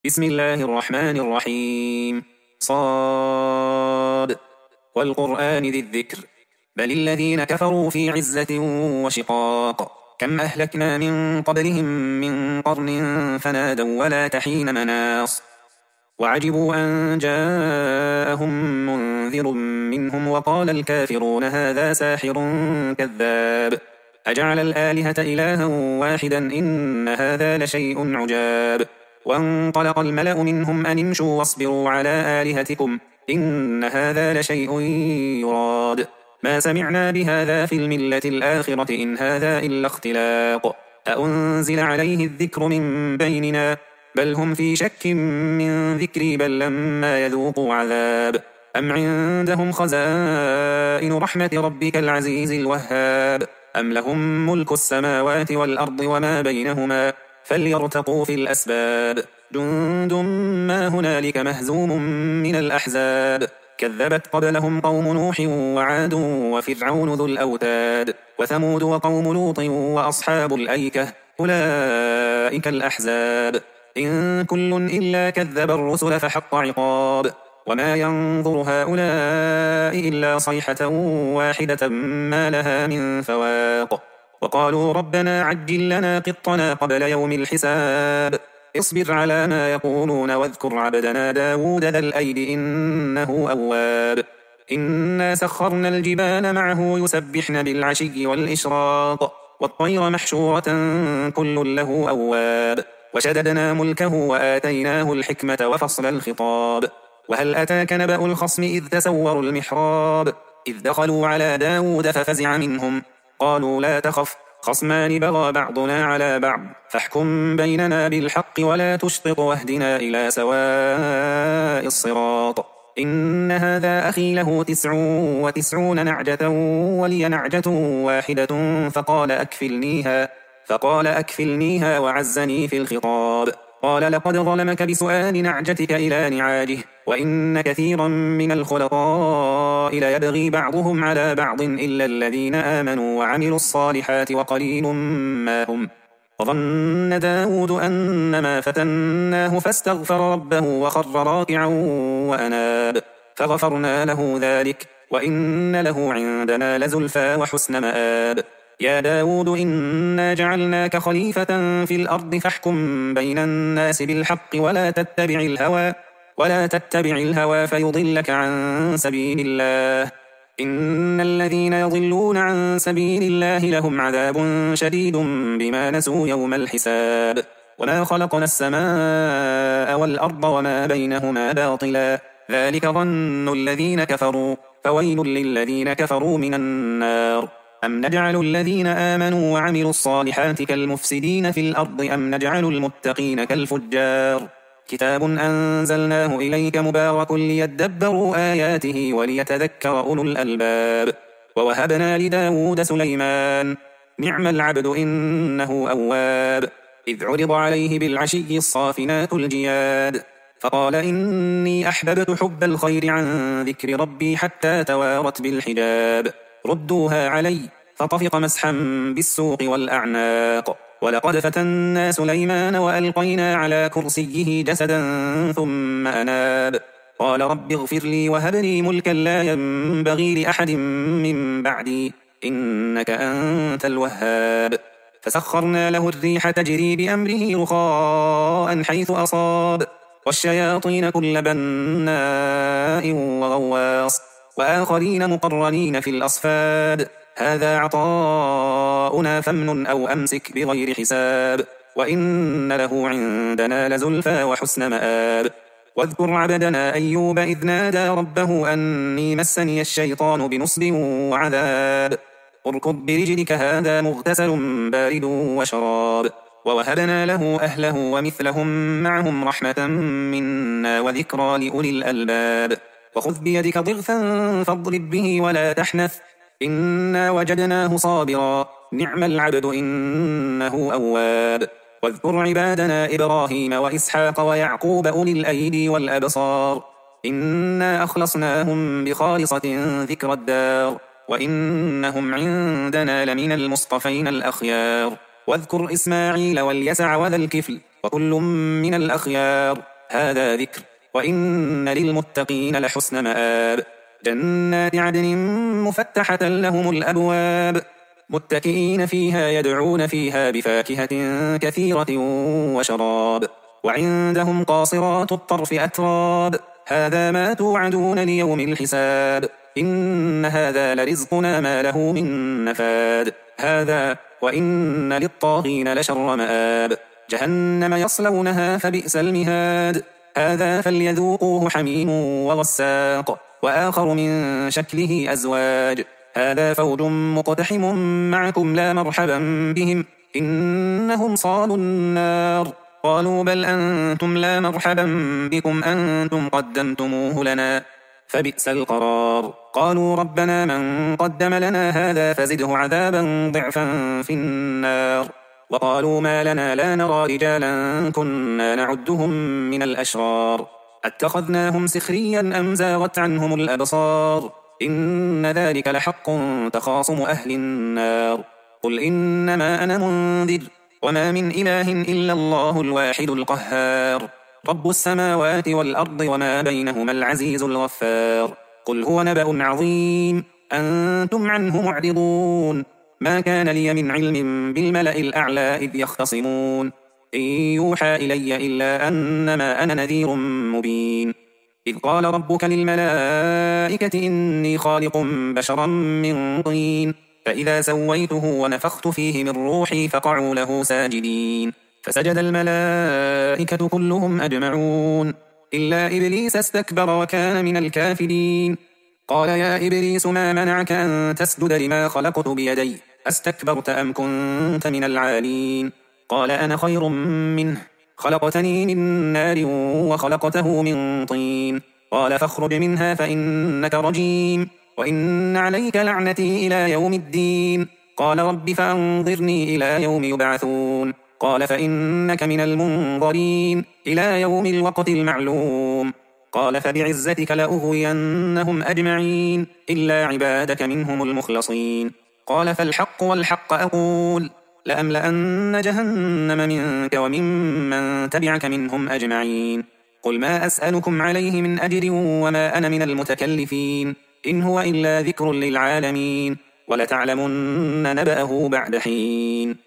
بسم الله الرحمن الرحيم. صاد والقرآن ذي الذكر بل الذين كفروا في عزة وشقاق كم أهلكنا من قبلهم من قرن فنادوا ولا تحين مناص وعجبوا أن جاءهم منذر منهم وقال الكافرون هذا ساحر كذاب أجعل الآلهة إلها واحدا إن هذا لشيء عجاب وانطلق الملأ منهم أن امشوا واصبروا على آلهتكم إن هذا لشيء يراد ما سمعنا بهذا في الملة الآخرة إن هذا إلا اختلاق أأنزل عليه الذكر من بيننا بل هم في شك من ذكري بل لما يذوقوا عذاب أم عندهم خزائن رحمة ربك العزيز الوهاب أم لهم ملك السماوات والأرض وما بينهما فليرتقوا في الأسباب جند ما هنالك مهزوم من الأحزاب كذبت قبلهم قوم نوح وعاد وفرعون ذو الأوتاد وثمود وقوم لوط وأصحاب الأيكة أولئك الأحزاب إن كل إلا كذب الرسل فحق عقاب وما ينظر هؤلاء إلا صيحة واحدة ما لها من فواق وقالوا ربنا عجل لنا قطنا قبل يوم الحساب اصبر على ما يقولون واذكر عبدنا داود ذا الأيد إنه أواب إنا سخرنا الجبال معه يسبحن بالعشي والإشراق والطير محشورة كل له أواب وشددنا ملكه وآتيناه الحكمة وفصل الخطاب وهل أتاك نبأ الخصم إذ تسوروا المحراب إذ دخلوا على داود ففزع منهم قالوا لا تخف خصمان بغى بعضنا على بعض فاحكم بيننا بالحق ولا تشطط واهدنا إلى سواء الصراط إن هذا أخي له 99 نعجة ولي نعجة واحدة فقال أكفلنيها وعزني في الخطاب قال لقد ظلمك بسؤال نعجتك إلى نعاجه وإن كثيرا من الخلطاء ليبغي بعضهم على بعض إلا الذين آمنوا وعملوا الصالحات وقليل ما هم وظن داود أنما فتناه فاستغفر ربه وخر راكعا وأناب فغفرنا له ذلك وإن له عندنا لزلفى وحسن مآب يا داود إنا جعلناك خليفة في الأرض فاحكم بين الناس بالحق ولا تتبع الهوى فيضلك عن سبيل الله إن الذين يضلون عن سبيل الله لهم عذاب شديد بما نسوا يوم الحساب وما خلقنا السماء والأرض وما بينهما باطلا ذلك ظن الذين كفروا فويل للذين كفروا من النار أم نجعل الذين آمنوا وعملوا الصالحات كالمفسدين في الأرض أم نجعل المتقين كالفجار كتاب أنزلناه إليك مبارك ليدبروا آياته وليتذكر أولو الألباب ووهبنا لداود سليمان نعم العبد إنه أواب إذ عرض عليه بالعشي الصافنات الجياد فقال إني أحببت حب الخير عن ذكر ربي حتى توارت بالحجاب ردوها علي فطفق مسحا بالسوق والأعناق ولقد فتنا سليمان وألقينا على كرسيه جسدا ثم أناب قال رب اغفر لي وهب لي ملكا لا ينبغي لأحد من بعدي إنك أنت الوهاب فسخرنا له الريح تجري بأمره رخاء حيث أصاب والشياطين كل بناء وغواص وآخرين مقرنين في الأصفاد هذا عطاؤنا فامنن أو أمسك بغير حساب وإن له عندنا لزلفى وحسن مآب واذكر عبدنا أيوب إذ نادى ربه أني مسني الشيطان بنصب وعذاب اركض برجلك هذا مغتسل بارد وشراب ووهبنا له أهله ومثلهم معهم رحمة منا وذكرى لأولي الألباب وخذ بيدك ضغثا فاضرب به ولا تحنث إنا وجدناه صابرا نعم العبد إنه أواب واذكر عبادنا إبراهيم وإسحاق ويعقوب أولي الأيدي والأبصار إنا أخلصناهم بخالصة ذكر الدار وإنهم عندنا لمن المصطفين الأخيار واذكر إسماعيل واليسع وذا الكفل وكل من الأخيار هذا ذكر وإن للمتقين لحسن مآب جنات عدن مفتحة لهم الأبواب متكئين فيها يدعون فيها بفاكهة كثيرة وشراب وعندهم قاصرات الطرف أتراب هذا ما توعدون ليوم الحساب إن هذا لرزقنا ما له من نفاد هذا وإن للطاغين لشر مآب جهنم يصلونها فبئس المهاد هذا فليذوقوه حميم وغساق وآخر من شكله أزواج هذا فوج مقتحم معكم لا مرحبا بهم إنهم صالوا النار قالوا بل أنتم لا مرحبا بكم أنتم قدمتموه لنا فبئس القرار قالوا ربنا من قدم لنا هذا فزده عذابا ضعفا في النار وقالوا ما لنا لا نرى رجالا كنا نعدهم من الأشرار اتخذناهم سخريا أم زاغت عنهم الأبصار إن ذلك لحق تخاصم أهل النار قل إنما أنا منذر وما من إله إلا الله الواحد القهار رب السماوات والأرض وما بينهما العزيز الغفار قل هو نبأ عظيم أنتم عنه معرضون ما كان لي من علم بالملأ الأعلى إذ يختصمون إن يوحى إلي إلا أنما أنا نذير مبين إذ قال ربك للملائكة إني خالق بشرا من طين فإذا سويته ونفخت فيه من روحي فقعوا له ساجدين فسجد الملائكة كلهم أجمعون إلا إبليس استكبر وكان من الكافرين قال يا إبليس ما منعك أن تسجد لما خلقت بيدي أستكبرت أم كنت من العالين قال أنا خير منه خلقتني من نار وخلقته من طين قال فاخرج منها فإنك رجيم وإن عليك لعنتي إلى يوم الدين قال رب فأنظرني إلى يوم يبعثون قال فإنك من المنظرين إلى يوم الوقت المعلوم قال فبعزتك لأغوينهم أجمعين إلا عبادك منهم المخلصين قال فالحق والحق أقول لأملأن جهنم منك وممن تبعك منهم أجمعين قل ما أسألكم عليه من أجر وما أنا من المتكلفين إن هو إلا ذكر للعالمين ولتعلمن نبأه بعد حين